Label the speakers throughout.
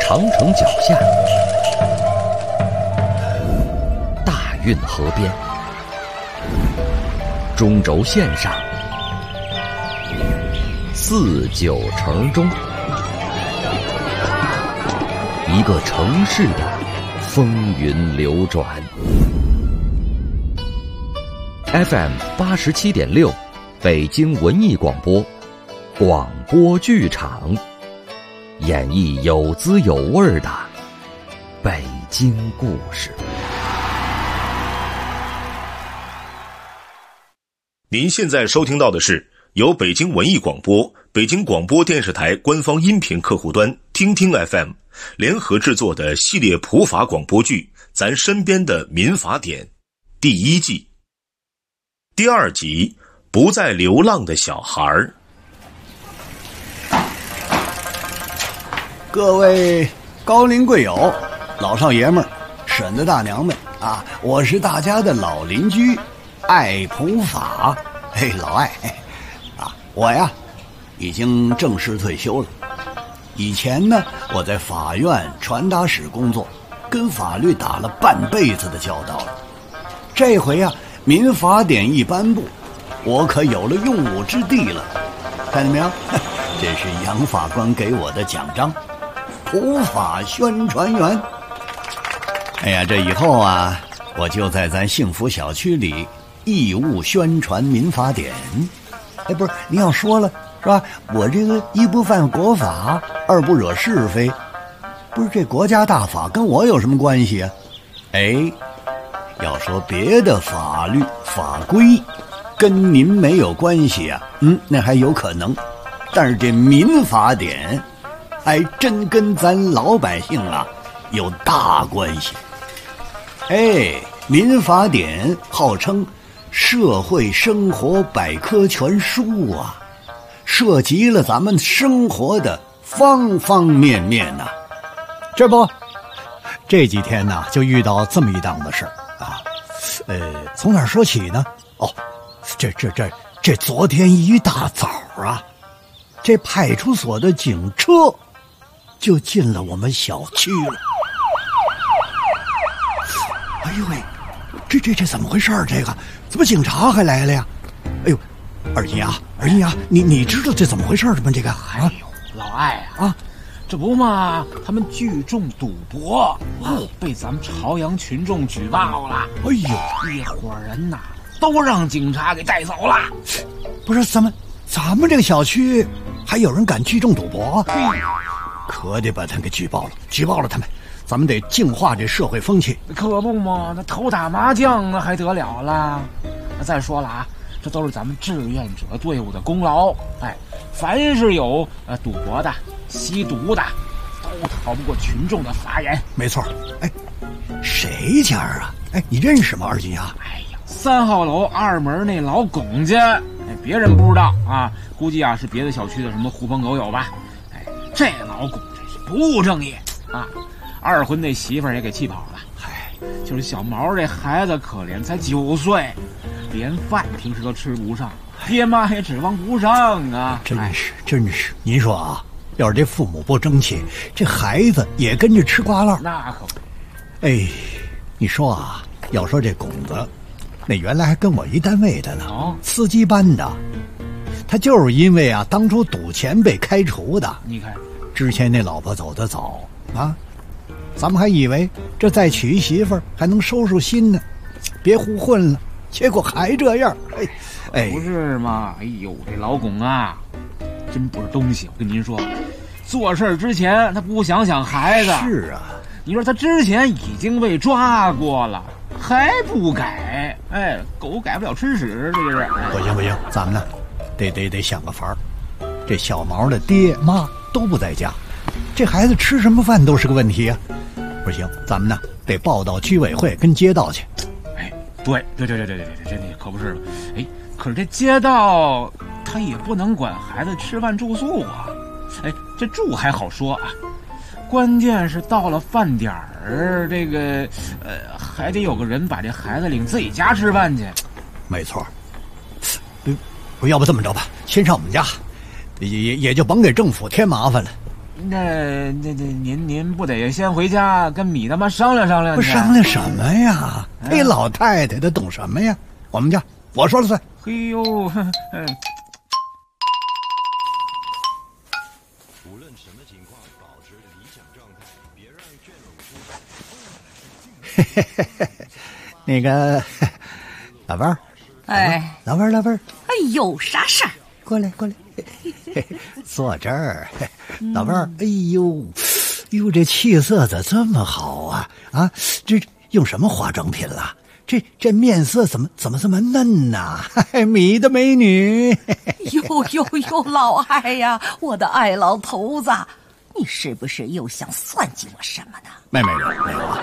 Speaker 1: 长城脚下，大运河边，中轴线上，四九城中，一个城市的风云流转。FM 87.6，北京文艺广播，广播剧场，演绎有滋有味的北京故事。
Speaker 2: 您现在收听到的是由北京文艺广播、北京广播电视台官方音频客户端听听 FM 联合制作的系列普法广播剧《咱身边的民法典》第1季第2集，不再流浪的小孩儿。
Speaker 3: 各位高龄贵友、老少爷们儿、婶子大娘们啊，我是大家的老邻居艾普法。嘿，老艾啊，我呀已经正式退休了。以前呢，我在法院传达室工作，跟法律打了半辈子的交道了。这回呀，民法典一颁布，我可有了用武之地了。看见没有？这是杨法官给我的奖章，普法宣传员。哎呀，这以后啊，我就在咱幸福小区里义务宣传民法典。哎，不是，你要说了是吧？我这个一不犯国法，二不惹是非，不是这国家大法跟我有什么关系啊？哎，要说别的法律法规跟您没有关系啊，那还有可能，但是这民法典还真跟咱老百姓啊有大关系。哎，民法典号称社会生活百科全书啊，涉及了咱们生活的方方面面呐。这不，这几天呢就遇到这么一档子事儿啊。从哪儿说起呢？哦，这昨天一大早啊，这派出所的警车就进了我们小区了。哎呦喂，这怎么回事儿？这个怎么警察还来了呀？哎呦，二金牙，你知道这怎么回事吗？这个
Speaker 4: 哎呦，老艾啊，这不嘛，他们聚众赌博，被咱们朝阳群众举报了。
Speaker 3: 哎呦，
Speaker 4: 一伙人呐，都让警察给带走了。
Speaker 3: 不是，咱们这个小区还有人敢聚众赌博？可得把他给举报了他们。咱们得净化这社会风气。
Speaker 4: 可不嘛，那头打麻将那还得了了。再说了啊，这都是咱们志愿者队伍的功劳。哎，凡是有赌博的、吸毒的，都逃不过群众的法眼。
Speaker 3: 没错。哎，谁家啊？哎，你认识吗，二金牙？
Speaker 4: 哎呀，3号楼2门那老龚家，哎，别人不知道啊，估计啊是别的小区的什么狐朋狗友吧。哎，这老龚真是不务正业啊。二婚那媳妇儿也给气跑了。嗨，就是小毛这孩子可怜，才9岁，连饭平时都吃不上，爹妈也指望不上啊。
Speaker 3: 真是，您说啊，要是这父母不争气，这孩子也跟着吃瓜烂。
Speaker 4: 那可不。
Speaker 3: 哎，你说啊，要说这龚子，那原来还跟我一单位的呢，司机班的，他就是因为啊当初赌钱被开除的。
Speaker 4: 你看，
Speaker 3: 之前那老婆走得早啊。咱们还以为这再娶一媳妇儿还能收拾心呢，别胡混了，结果还这样。哎，
Speaker 4: 不是嘛？哎呦，这老龚啊，真不是东西。我跟您说，做事之前他不想想孩子。
Speaker 3: 是啊，
Speaker 4: 你说他之前已经被抓过了，还不改？哎，狗改不了吃屎，这是。
Speaker 3: 不行，咱们呢，得想个法儿。这小毛的爹妈都不在家，这孩子吃什么饭都是个问题啊。不行，咱们呢得报到居委会跟街道去。
Speaker 4: 哎，对，这可不是了。哎，可是这街道他也不能管孩子吃饭住宿啊。哎，这住还好说啊，关键是到了饭点儿，这个还得有个人把这孩子领自己家吃饭去。
Speaker 3: 没错。要不这么着吧，先上我们家，也就甭给政府添麻烦了。
Speaker 4: 那您不得先回家跟米大妈商量商量去？
Speaker 3: 商量什么呀？老太太她懂什么呀？我们家我说了算。
Speaker 4: 嘿呦，
Speaker 5: 无论什么情况，保持理想状态，别让倦冷出。
Speaker 3: 那个老伴儿，
Speaker 6: 哎，
Speaker 3: 老伴儿，
Speaker 6: 哎呦，啥事儿？
Speaker 3: 过来，坐这儿。老伴儿，哎呦，这气色咋这么好啊？啊，这用什么化妆品了？这面色怎么这么嫩呐？米的美女。
Speaker 6: 呦，老艾呀，我的爱老头子，你是不是又想算计我什么呢？
Speaker 3: 没有啊。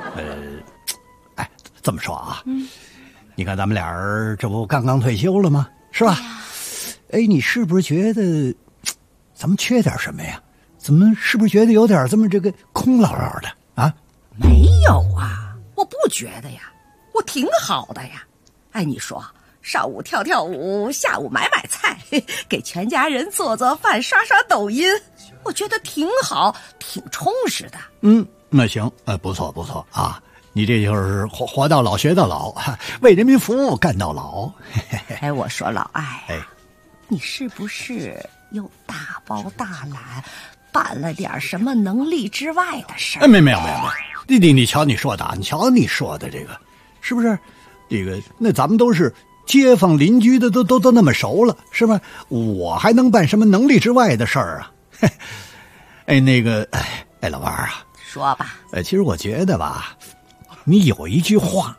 Speaker 3: 这么说啊，你看咱们俩人这不刚刚退休了吗？是吧？你是不是觉得咱们缺点什么呀？怎么是不是觉得有点这么这个空落落的啊？
Speaker 6: 没有啊，我不觉得呀，我挺好的呀。你说上午跳舞，下午买菜，给全家人做饭，刷抖音，我觉得挺好，挺充实的。
Speaker 3: 那行，不错啊。你这就是活到老学到老，为人民服务干到老。
Speaker 6: 我说老艾，你是不是又大包大揽办了点什么能力之外的事儿？
Speaker 3: 没有。你瞧你说的，这个是不是？这个那咱们都是街坊邻居的，都那么熟了，是吧？我还能办什么能力之外的事儿啊？老伴儿啊，
Speaker 6: 说吧。
Speaker 3: 其实我觉得吧，你有一句话，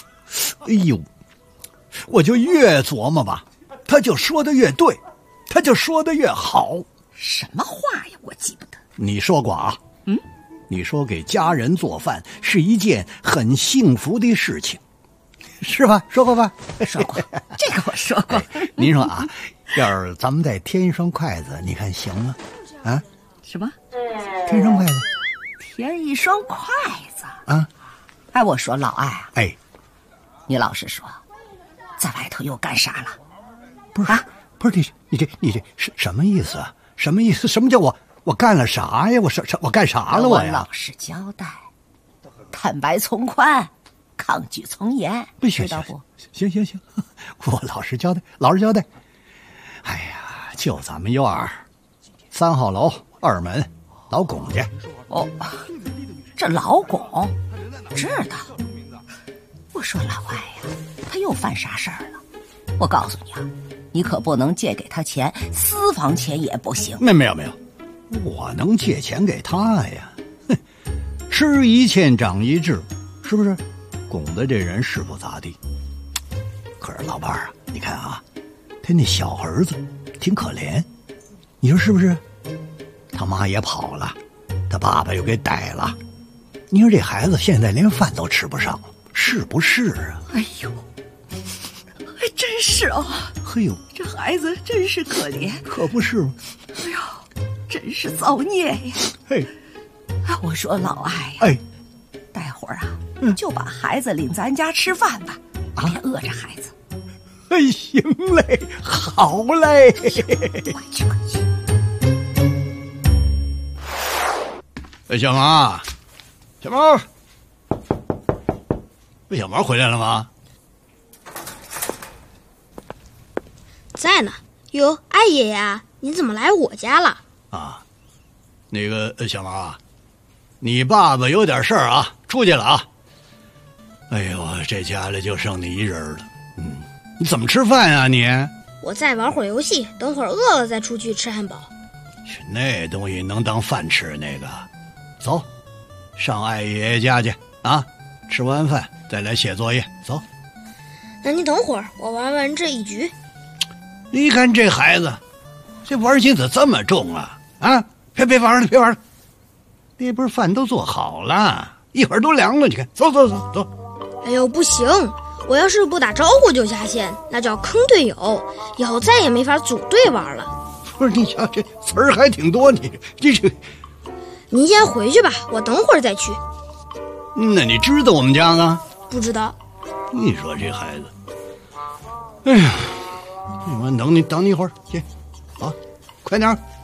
Speaker 3: 我就越琢磨吧，他就说的越对，他就说的越好。
Speaker 6: 什么话呀？我记不得。
Speaker 3: 你说过啊？你说给家人做饭是一件很幸福的事情，是吧？说过吧？
Speaker 6: 说过，这个我说过。
Speaker 3: 您说啊，要是咱们再添一双筷子，你看行吗？啊？
Speaker 6: 什么？
Speaker 3: 添一双筷子？
Speaker 6: 添一双筷子
Speaker 3: 啊？
Speaker 6: 我说老艾啊，你老实说，在外头又干啥了？
Speaker 3: 不是你这是什么意思啊？什么意思？什么叫我干了啥呀？我干啥了我呀？
Speaker 6: 老实交代，坦白从宽，抗拒从严，知道不？
Speaker 3: 行，我老实交代。就咱们院儿3号楼2门老龚家。
Speaker 6: 这老龚知道。我说老艾呀，他又犯啥事儿了？我告诉你啊，你可不能借给他钱，私房钱也不行。
Speaker 3: 没有，我能借钱给他呀？吃一堑长一智，是不是？龚的这人是不咋地，可是老伴儿啊，你看啊，他那小儿子挺可怜，你说是不是？他妈也跑了，他爸爸又给逮了，你说这孩子现在连饭都吃不上，是不是啊？
Speaker 6: 哎呦，还真是哦。这孩子真是可怜，
Speaker 3: 可不是吗？
Speaker 6: 真是造孽呀！我说老艾呀，待会儿啊，就把孩子领咱家吃饭吧，别饿着孩子。
Speaker 3: 行嘞，好嘞。
Speaker 6: 快去。
Speaker 3: 小毛，小毛回来了吗？
Speaker 7: 在呢。哟，艾爷爷啊，你怎么来我家了？
Speaker 3: 那个小毛啊，你爸爸有点事儿啊，出去了啊。这家里就剩你一人了。你怎么吃饭啊你？
Speaker 7: 我再玩会儿游戏，等会儿饿了再出去吃汉堡。
Speaker 3: 那东西能当饭吃？那个，走，上艾爷爷家去啊！吃完饭再来写作业。走。
Speaker 7: 那你等会儿，我玩完这一局。
Speaker 3: 你看这孩子，这玩心怎么这么重啊？别玩了。那不是饭都做好了，一会儿都凉了。你看，走。
Speaker 7: 哎呦，不行！我要是不打招呼就下线，那叫坑队友，以后再也没法组队玩了。
Speaker 3: 不是，你瞧这词儿还挺多，你这是。
Speaker 7: 您先回去吧，我等会儿再去。
Speaker 3: 那你知道我们家呢？
Speaker 7: 不知道。
Speaker 3: 你说这孩子，哎呀，我等你一会儿，去，好，快点。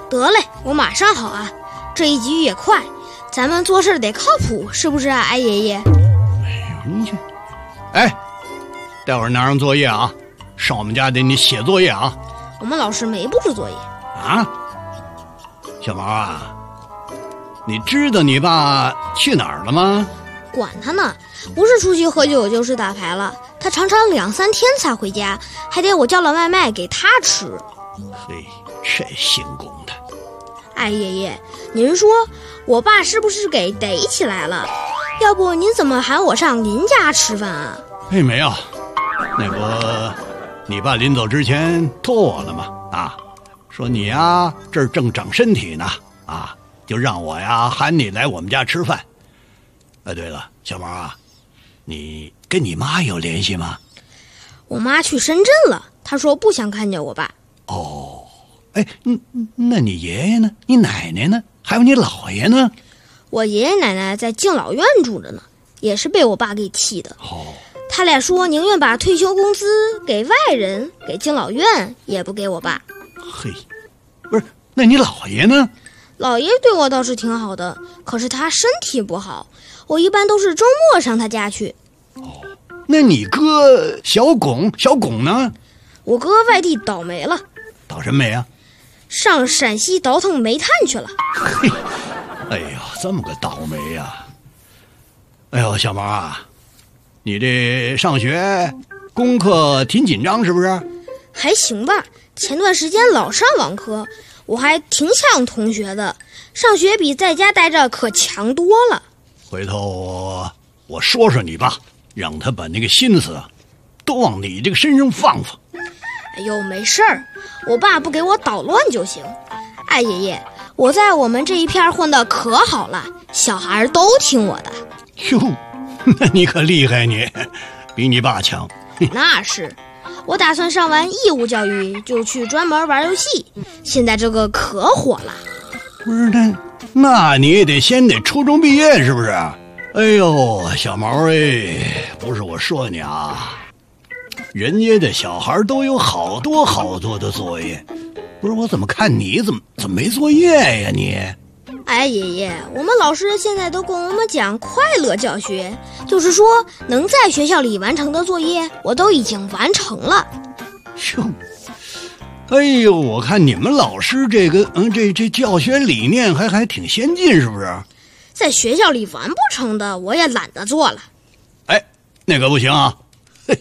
Speaker 7: 得嘞，我马上好啊。这一急也快，咱们做事得靠谱，是不是啊，艾爷爷？
Speaker 3: 你去，哎，待会儿拿上作业啊，上我们家得你写作业啊。
Speaker 7: 我们老师没布置作业
Speaker 3: 啊。小毛啊，你知道你爸去哪儿了吗？
Speaker 7: 管他呢，不是出去喝酒就是打牌了。他常常2-3天才回家，还得我叫了外卖给他吃。
Speaker 3: 嘿，这姓龚的。
Speaker 7: 艾爷爷，您说我爸是不是给逮起来了？要不您怎么喊我上您家吃饭啊？
Speaker 3: 哎，没有，那不你爸临走之前托我了吗？啊，说你呀这儿正长身体呢，啊，就让我呀喊你来我们家吃饭。哎，对了，小毛啊，你跟你妈有联系吗？
Speaker 7: 我妈去深圳了，她说不想看见我爸。
Speaker 3: 哦，哎，那你爷爷呢？你奶奶呢？还有你姥爷呢？
Speaker 7: 我爷爷奶奶在敬老院住着呢，也是被我爸给气的。
Speaker 3: 哦，
Speaker 7: 他俩说宁愿把退休工资给外人，给敬老院，也不给我爸。
Speaker 3: 嘿，不是，那你姥爷呢？
Speaker 7: 姥爷对我倒是挺好的，可是他身体不好，我一般都是周末上他家去。
Speaker 3: 哦，那你哥小巩呢？
Speaker 7: 我哥外地倒霉了。
Speaker 3: 倒什么霉啊？
Speaker 7: 上陕西倒腾煤炭去了。
Speaker 3: 嘿，哎呦，这么个倒霉呀！哎呦，小毛啊，你这上学功课挺紧张是不是？
Speaker 7: 还行吧，前段时间老上网课，我还挺像同学的，上学比在家待着可强多了。
Speaker 3: 回头我说说你爸，让他把那个心思啊都往你这个身上放放。
Speaker 7: 哎呦，没事儿，我爸不给我捣乱就行。艾爷爷，我在我们这一片混得可好了，小孩都听我的。
Speaker 3: 哟，那你可厉害你，比你爸强。
Speaker 7: 那是，我打算上完义务教育就去专门玩游戏，现在这个可火了。
Speaker 3: 不是，那你也得先初中毕业是不是？哎呦，小毛哎，不是我说你啊，人家的小孩都有好多的作业，不是我怎么看你怎么没作业呀你？
Speaker 7: 哎，爷爷，我们老师现在都跟我们讲快乐教学，就是说能在学校里完成的作业，我都已经完成了。
Speaker 3: 哟，哎呦，我看你们老师这个这教学理念还挺先进，是不是？
Speaker 7: 在学校里完不成的，我也懒得做了。
Speaker 3: 哎，那个不行啊！嘿，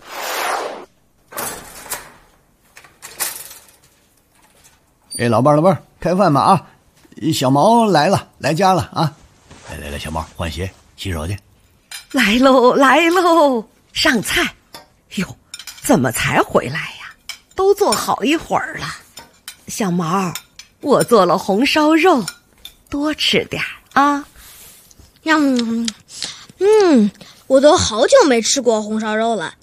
Speaker 8: 哎，老伴儿，开饭吧啊！小毛来了，来家了啊！来，小毛换鞋，洗手去。
Speaker 6: 来喽，上菜。哟，怎么才回来呀？都做好一会儿了。小毛，我做了红烧肉，多吃点啊。
Speaker 7: 我都好久没吃过红烧肉了。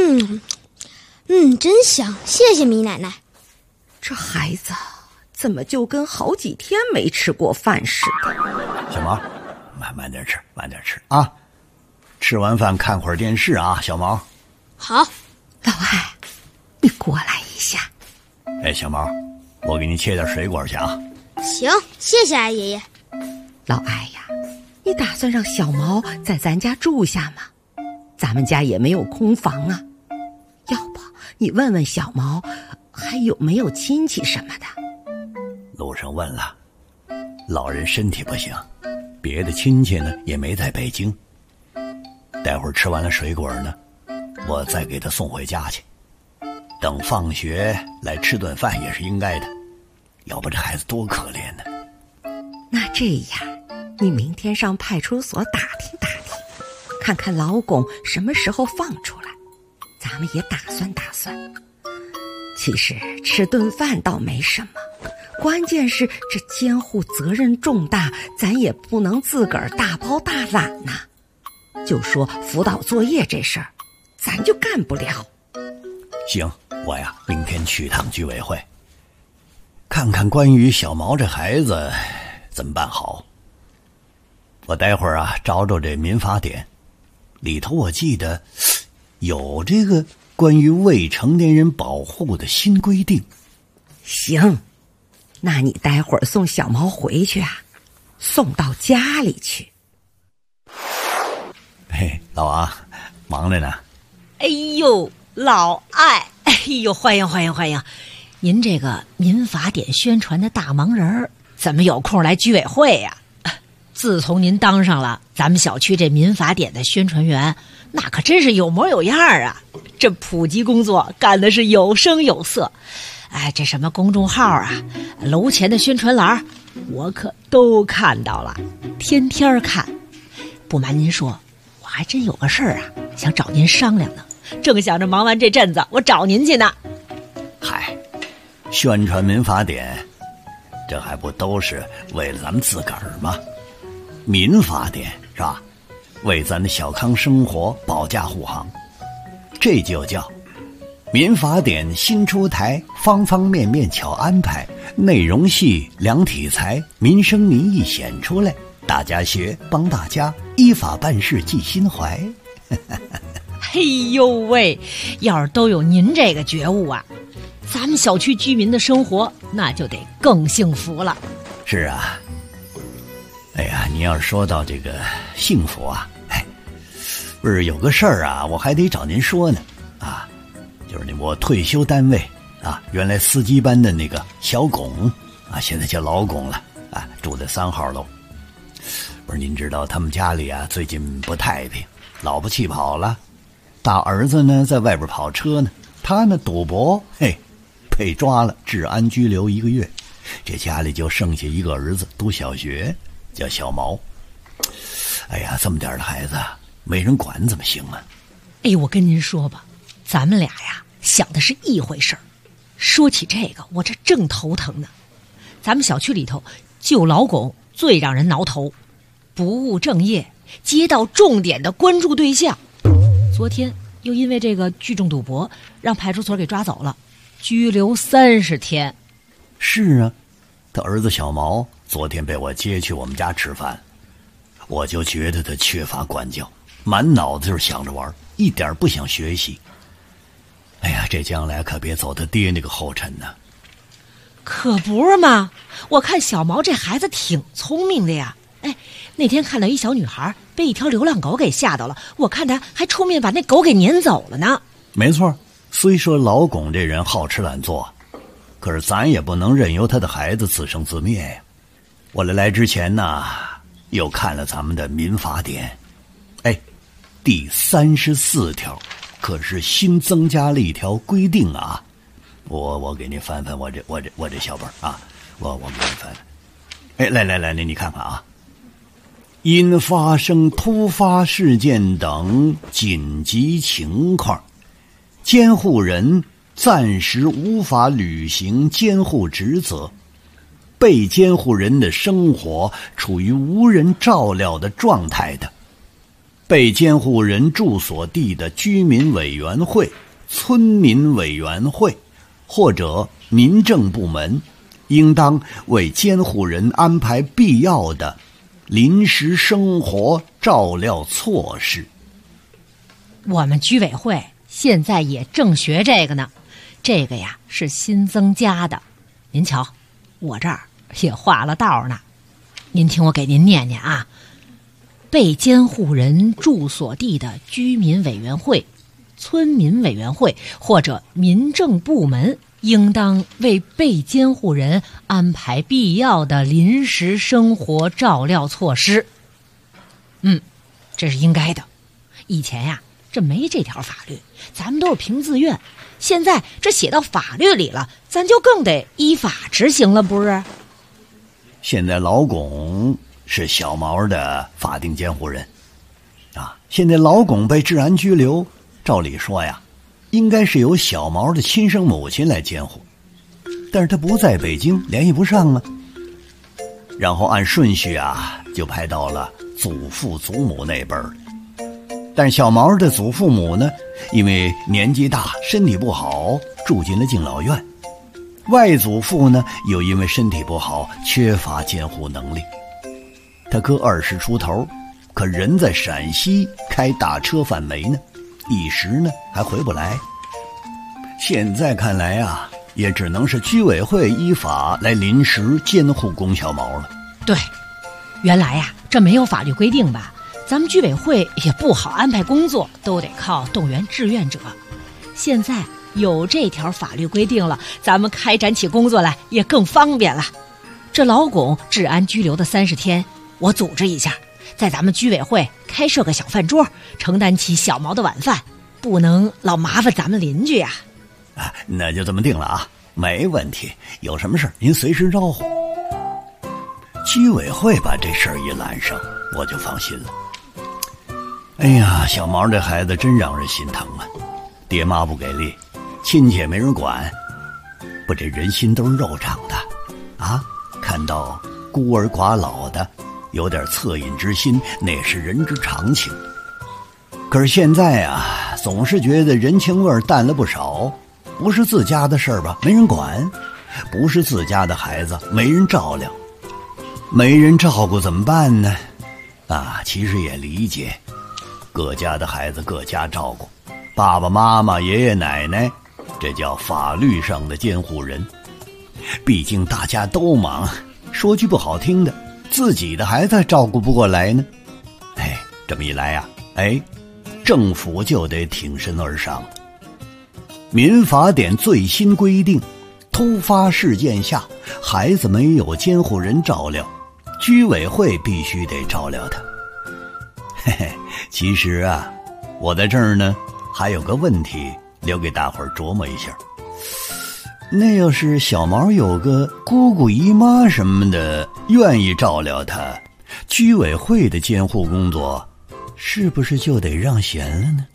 Speaker 7: 真香，谢谢米奶奶。
Speaker 6: 这孩子怎么就跟好几天没吃过饭似的？
Speaker 8: 小毛，慢点吃啊！吃完饭看会儿电视啊，小毛。
Speaker 7: 好，
Speaker 6: 老艾，你过来一下。
Speaker 8: 哎，小毛，我给你切点水果去啊。
Speaker 7: 行，谢谢艾爷爷。
Speaker 6: 老艾呀，你打算让小毛在咱家住下吗？咱们家也没有空房啊。要不你问问小毛，还有没有亲戚什么的？
Speaker 8: 路上问了，老人身体不行，别的亲戚呢也没在北京。待会儿吃完了水果呢，我再给他送回家去。等放学来吃顿饭也是应该的，要不这孩子多可怜呢。
Speaker 6: 那这样，你明天上派出所打听，看看老巩什么时候放出来，咱们也打算。其实吃顿饭倒没什么，关键是这监护责任重大，咱也不能自个儿大包大揽呐。就说辅导作业这事儿，咱就干不了。
Speaker 8: 行，我呀明天去趟居委会，看看关于小毛这孩子怎么办好。我待会儿啊找这民法典，里头我记得有这个关于未成年人保护的新规定。
Speaker 6: 行， 那你待会儿送小毛回去啊，送到家里去。
Speaker 8: 嘿，老王，忙着呢。
Speaker 9: 哎呦，老艾，哎呦，欢迎欢迎欢迎！您这个民法典宣传的大忙人怎么有空来居委会呀？自从您当上了咱们小区这民法典的宣传员，那可真是有模有样啊！这普及工作干的是有声有色。哎，这什么公众号啊，楼前的宣传栏，我可都看到了，天天看。不瞒您说，我还真有个事儿啊，想找您商量呢。正想着忙完这阵子，我找您去呢。
Speaker 8: 嗨，宣传民法典，这还不都是为了咱们自个儿吗？民法典是吧？为咱的小康生活保驾护航，这就叫民法典新出台，方方面面巧安排，内容细，量体裁，民生民意显出来，大家学，帮大家依法办事记心怀。
Speaker 9: 嘿呦喂，要是都有您这个觉悟啊，咱们小区居民的生活那就得更幸福了。
Speaker 8: 是啊，哎呀，你要是说到这个幸福啊，不是有个事儿啊，我还得找您说呢。啊，就是我退休单位啊，原来司机班的那个小巩啊，现在叫老巩了啊，住在3号楼。不是您知道他们家里啊最近不太平，老婆气跑了，大儿子呢在外边跑车呢，他呢赌博，被抓了，治安拘留1个月。这家里就剩下一个儿子读小学，叫小毛。哎呀，这么点的孩子没人管怎么行啊？
Speaker 9: 哎，我跟您说吧，咱们俩呀想的是一回事儿。说起这个，我这正头疼呢。咱们小区里头就老巩最让人挠头，不务正业，接到重点的关注对象。昨天又因为这个聚众赌博，让派出所给抓走了，拘留30天。
Speaker 8: 是啊，他儿子小毛昨天被我接去我们家吃饭，我就觉得他缺乏管教，满脑子就是想着玩，一点不想学习。哎呀，这将来可别走他爹那个后尘呢。
Speaker 9: 可不是嘛，我看小毛这孩子挺聪明的呀。哎，那天看到一小女孩被一条流浪狗给吓到了，我看他还出面把那狗给撵走了呢。
Speaker 8: 没错，虽说老巩这人好吃懒做，可是咱也不能任由他的孩子自生自灭呀。我来之前呢，又看了咱们的民法典，第34条可是新增加了一条规定啊。我给你翻翻我这小本啊，我给你翻翻。来，你看看啊。因发生突发事件等紧急情况，监护人暂时无法履行监护职责，被监护人的生活处于无人照料的状态的，被监护人住所地的居民委员会、村民委员会或者民政部门，应当为监护人安排必要的临时生活照料措施。
Speaker 9: 我们居委会现在也正学这个呢，这个呀是新增加的。您瞧，我这儿也画了道呢。您听我给您念念啊。被监护人住所地的居民委员会、村民委员会或者民政部门，应当为被监护人安排必要的临时生活照料措施。这是应该的。以前呀，这没这条法律，咱们都是凭自愿。现在这写到法律里了，咱就更得依法执行了，不是？
Speaker 8: 现在老巩是小毛的法定监护人啊。现在老巩被治安拘留，照理说呀，应该是由小毛的亲生母亲来监护，但是他不在北京，联系不上啊。然后按顺序啊，就排到了祖父祖母那辈儿。但是小毛的祖父母呢，因为年纪大，身体不好，住进了敬老院。外祖父呢，又因为身体不好，缺乏监护能力。他哥20出头，可人在陕西开大车贩煤呢，一时呢还回不来。现在看来啊， 也只能是居委会依法来临时监护龚小毛了。
Speaker 9: 对，原来呀，这没有法律规定吧，咱们居委会也不好安排工作，都得靠动员志愿者。现在有这条法律规定了，咱们开展起工作来也更方便了。这老龚治安拘留的30天，我组织一下，在咱们居委会开设个小饭桌，承担起小毛的晚饭，不能老麻烦咱们邻居呀。
Speaker 8: 那就这么定了啊，没问题。有什么事您随时招呼。居委会把这事儿一揽上，我就放心了。哎呀，小毛这孩子真让人心疼啊！爹妈不给力，亲戚也没人管，不，这人心都是肉长的啊！看到孤儿寡老的，有点恻隐之心，那也是人之常情。可是现在啊，总是觉得人情味淡了不少。不是自家的事儿吧，没人管；不是自家的孩子，没人照料。没人照顾怎么办呢？其实也理解，各家的孩子各家照顾，爸爸妈妈、爷爷奶奶，这叫法律上的监护人。毕竟大家都忙，说句不好听的，自己的孩子照顾不过来呢。这么一来呀，政府就得挺身而上了。民法典最新规定，突发事件下，孩子没有监护人照料，居委会必须得照料他。其实啊，我在这儿呢，还有个问题留给大伙儿琢磨一下。那要是小毛有个姑姑姨妈什么的愿意照料他，居委会的监护工作是不是就得让贤了呢？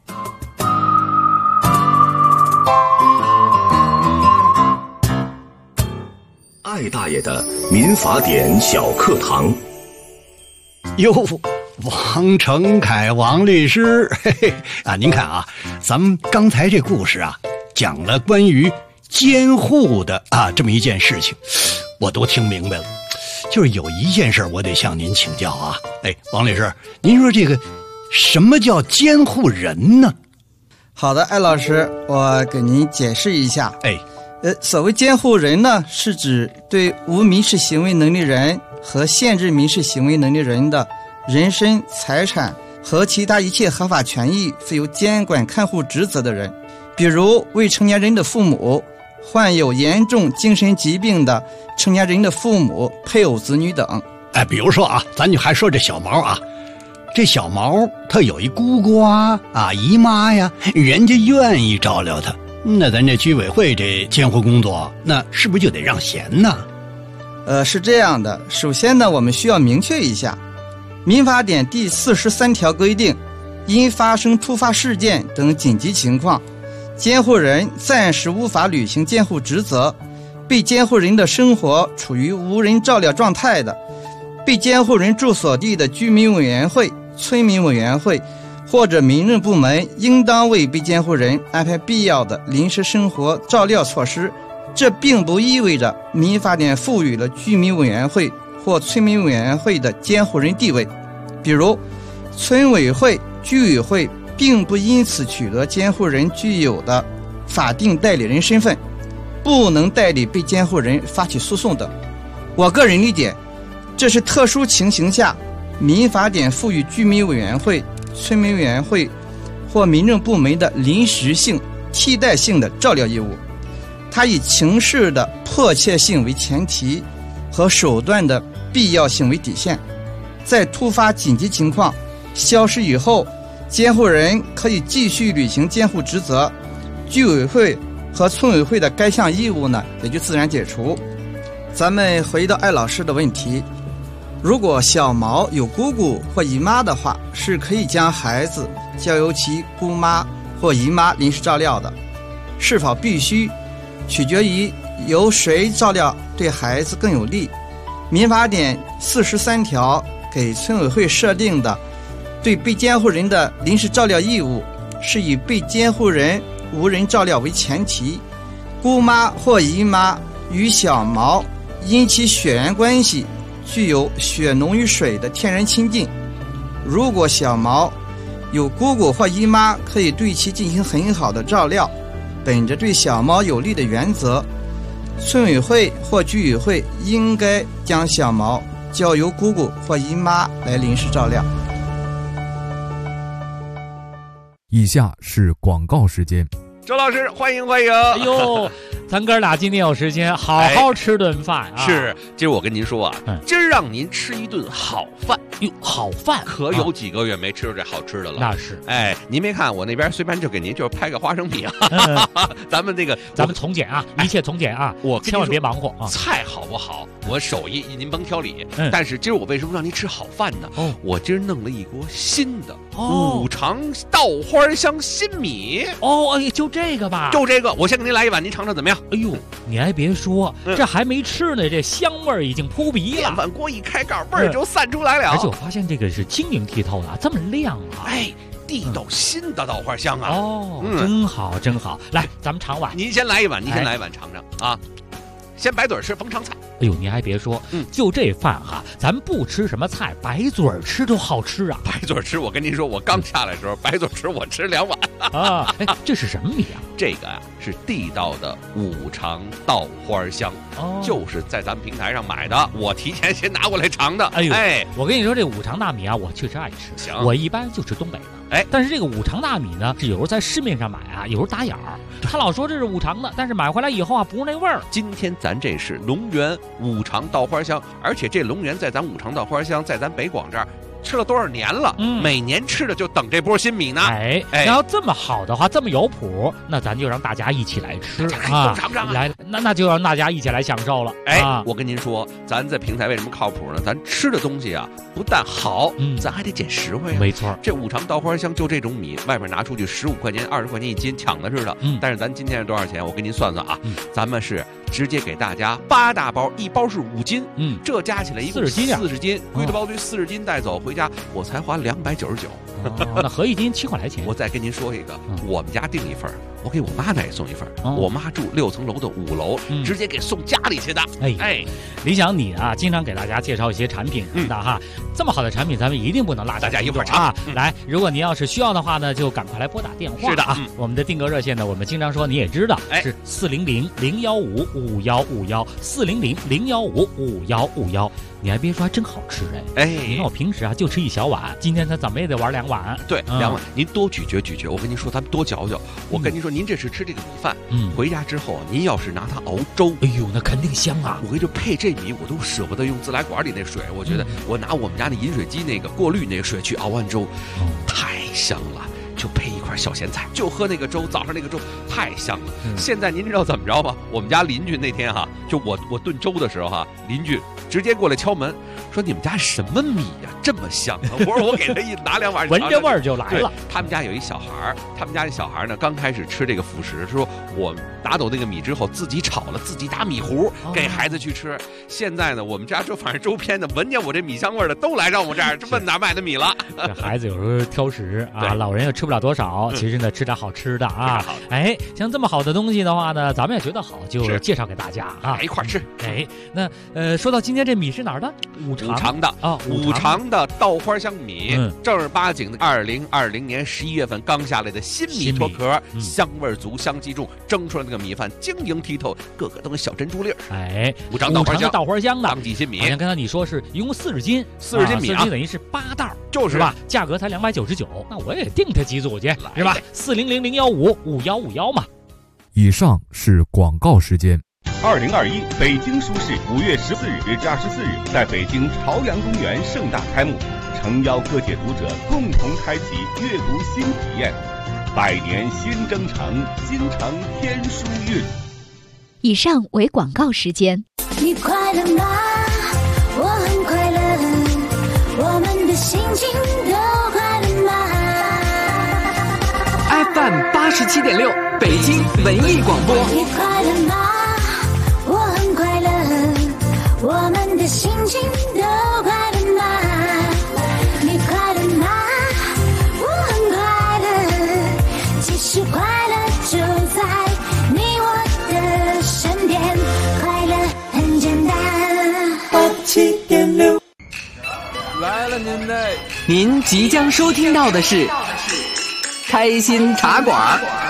Speaker 2: 艾大爷的民法典小课堂。
Speaker 8: 哟，王成凯王律师，您看啊，咱们刚才这故事啊，讲了关于监护的这么一件事情，我都听明白了。就是有一件事我得向您请教啊。王律师，您说这个什么叫监护人呢？
Speaker 10: 好的，艾老师，我给您解释一下。所谓监护人呢，是指对无民事行为能力人和限制民事行为能力人的人身、财产和其他一切合法权益负有监管看护职责的人，比如未成年人的父母、患有严重精神疾病的成年人的父母、配偶、子女等。
Speaker 8: 比如说啊，咱就还说这小毛啊，这小毛他有一姑姑姨妈呀，人家愿意照料他，那咱这居委会这监护工作，那是不是就得让贤呢？
Speaker 10: 是这样的，首先呢，我们需要明确一下，民法典第43条规定，因发生突发事件等紧急情况，监护人暂时无法履行监护职责，被监护人的生活处于无人照料状态的，被监护人住所地的居民委员会、村民委员会或者民政部门应当为被监护人安排必要的临时生活照料措施。这并不意味着民法典赋予了居民委员会或村民委员会的监护人地位，比如村委会、居委会并不因此取得监护人具有的法定代理人身份，不能代理被监护人发起诉讼等。我个人理解，这是特殊情形下民法典赋予居民委员会、村民委员会或民政部门的临时性、替代性的照料义务，它以情势的迫切性为前提和手段的必要性为底线。在突发紧急情况消失以后，监护人可以继续履行监护职责，居委会和村委会的该项义务呢也就自然解除。咱们回到艾老师的问题，如果小毛有姑姑或姨妈的话，是可以将孩子交由其姑妈或姨妈临时照料的。是否必须，取决于由谁照料对孩子更有利。民法典43条给村委会设定的对被监护人的临时照料义务，是以被监护人无人照料为前提，姑妈或姨妈与小毛因其血缘关系具有血浓于水的天然亲近。如果小毛有姑姑或姨妈可以对其进行很好的照料， 本着对小猫有利的原则，村委会或居委会应该将小猫交由姑姑或姨妈来临时照料。
Speaker 11: 以下是广告时间。
Speaker 12: 周老师，欢迎欢迎！
Speaker 13: 哎呦，咱哥俩今天有时间好好吃顿饭啊！
Speaker 12: 是，今儿我跟您说啊，今儿让您吃一顿好饭。
Speaker 13: 哟，好饭
Speaker 12: 可有几个月没吃到这好吃的了。
Speaker 13: 那是，
Speaker 12: 您别看我那边随便就给您就是拍个花生米啊，咱们
Speaker 13: 从简啊，一切从简啊，
Speaker 12: 我
Speaker 13: 千万别忙活啊。
Speaker 12: 菜好不好，我手艺您甭挑理。但是今儿我为什么让您吃好饭呢？我今儿弄了一锅新的五常稻花香新米。
Speaker 13: 就这个吧，
Speaker 12: 就这个，我先给您来一碗，您尝尝怎么样？
Speaker 13: 哎呦，你还别说，这还没吃呢，这香味儿已经扑鼻了。
Speaker 12: 电饭锅一开盖，味儿就散出来了。
Speaker 13: 而且我发现这个是晶莹剔透的，这么亮啊！
Speaker 12: 地道新的稻花香啊！
Speaker 13: 真好真好。来，咱们尝碗。
Speaker 12: 您先来一碗，尝尝啊。先白嘴吃，甭尝菜。
Speaker 13: 哎呦，你还别说，就这饭哈，咱不吃什么菜，白嘴吃都好吃啊！
Speaker 12: 白嘴吃，我跟您说，我刚下来的时候，白嘴吃我吃2碗
Speaker 13: 啊！这是什么米啊？
Speaker 12: 这个啊是地道的五常稻花香，就是在咱们平台上买的，我提前先拿过来尝的。
Speaker 13: 我跟你说，这五常大米啊，我确实爱吃。我一般就吃东北的。但是这个五常大米呢，是有时候在市面上买啊，有时候打眼儿。他老说这是五常的，但是买回来以后啊，不是那味儿。
Speaker 12: 今天咱这是龙源五常稻花香，而且这龙源在咱五常稻花香，在咱北广这儿吃了多少年了？每年吃的就等这波新米呢。
Speaker 13: 然后这么好的话，这么有谱，那咱就让大家一起来吃
Speaker 12: 啊！
Speaker 13: 来，那就让大家一起来享受了。
Speaker 12: 我跟您说，咱在平台为什么靠谱呢？咱吃的东西啊，不但好，咱还得捡实惠啊。
Speaker 13: 没错，
Speaker 12: 这五常稻花香就这种米，外边拿出去15块钱、20块钱一斤，抢的似的。但是咱今天是多少钱？我给您算算啊，咱们是直接给大家8大包，一包是5斤，这加起来一共40斤，归了包堆40斤带走回家，我才花299。
Speaker 13: 那合一斤7块来钱。
Speaker 12: 我再跟您说一个，我们家订一份，我给我妈那也送一份。我妈住6层楼的5楼，直接给送家里去的。
Speaker 13: 李想你啊，经常给大家介绍一些产品的哈，这么好的产品，咱们一定不能落下
Speaker 12: 大家一块尝
Speaker 13: 啊！来，如果您要是需要的话呢，就赶快来拨打电话。
Speaker 12: 是的
Speaker 13: 啊，我们的订购热线呢，我们经常说你也知道，是400-015-5151，400-015-5151。你还别说，还真好吃你看我平时啊就吃一小碗，今天他怎么也得玩2碗。
Speaker 12: 对，2碗，您多咀嚼咀嚼。我跟您说，咱们多嚼嚼。我跟您说，您这是吃这个米饭，回家之后您要是拿它熬粥，
Speaker 13: 哎呦，那肯定香啊！
Speaker 12: 我跟你说，配这米我都舍不得用自来管里那水，我觉得我拿我们家那饮水机那个过滤那个水去熬完粥，太香了。就配一块小咸菜，就喝那个粥，早上那个粥太香了。现在您知道怎么着吗？我们家邻居那天哈，就我炖粥的时候哈，邻居直接过来敲门，说你们家什么米呀，这么香啊！我说我给他拿2碗，
Speaker 13: 闻着味儿就来了。
Speaker 12: 他们家有一小孩儿，他们家那小孩呢，刚开始吃这个辅食，说我拿走那个米之后，自己炒了，自己打米糊给孩子去吃。现在呢，我们家反正周边的闻见我这米香味的，都来让我这儿问哪买的米了。
Speaker 13: 这孩子有时候挑食啊，老人又吃不了多少，其实呢吃点好吃的啊。像这么好的东西的话呢，咱们也觉得好，就介绍给大家啊，
Speaker 12: 一块吃。
Speaker 13: 那说到今天这米是哪儿的？五常的
Speaker 12: 啊，五常的稻花香米，正儿八经的2020年11月份刚下来的新米脱壳，香味足，香气重，蒸出来那个米饭晶莹剔透，个个都跟小珍珠粒儿。五常稻
Speaker 13: 花香的
Speaker 12: 当季新米，
Speaker 13: 好像刚才你说是一共40斤
Speaker 12: ，40斤米啊，
Speaker 13: 等于是8袋，
Speaker 12: 就是
Speaker 13: 吧？价格才299，那我也订他几组去，是吧？400-015-5151嘛。
Speaker 11: 以上是广告时间。
Speaker 14: 2021北京书市5月14日至24日在北京朝阳公园盛大开幕，诚邀各界读者共同开启阅读新体验。百年新征程，新城天书韵。
Speaker 15: 以上为广告时间。
Speaker 16: 你快乐吗？我很快乐，我们的心情都快乐吗？
Speaker 17: FM 87.6北京文艺广播。
Speaker 16: 你快乐吗？我很快乐，我们的心情都快乐吗？你快乐吗？我很快乐，其实快乐就在你我的身边，快乐很简单。87.6
Speaker 17: 来了您即将收听到的是开心茶馆。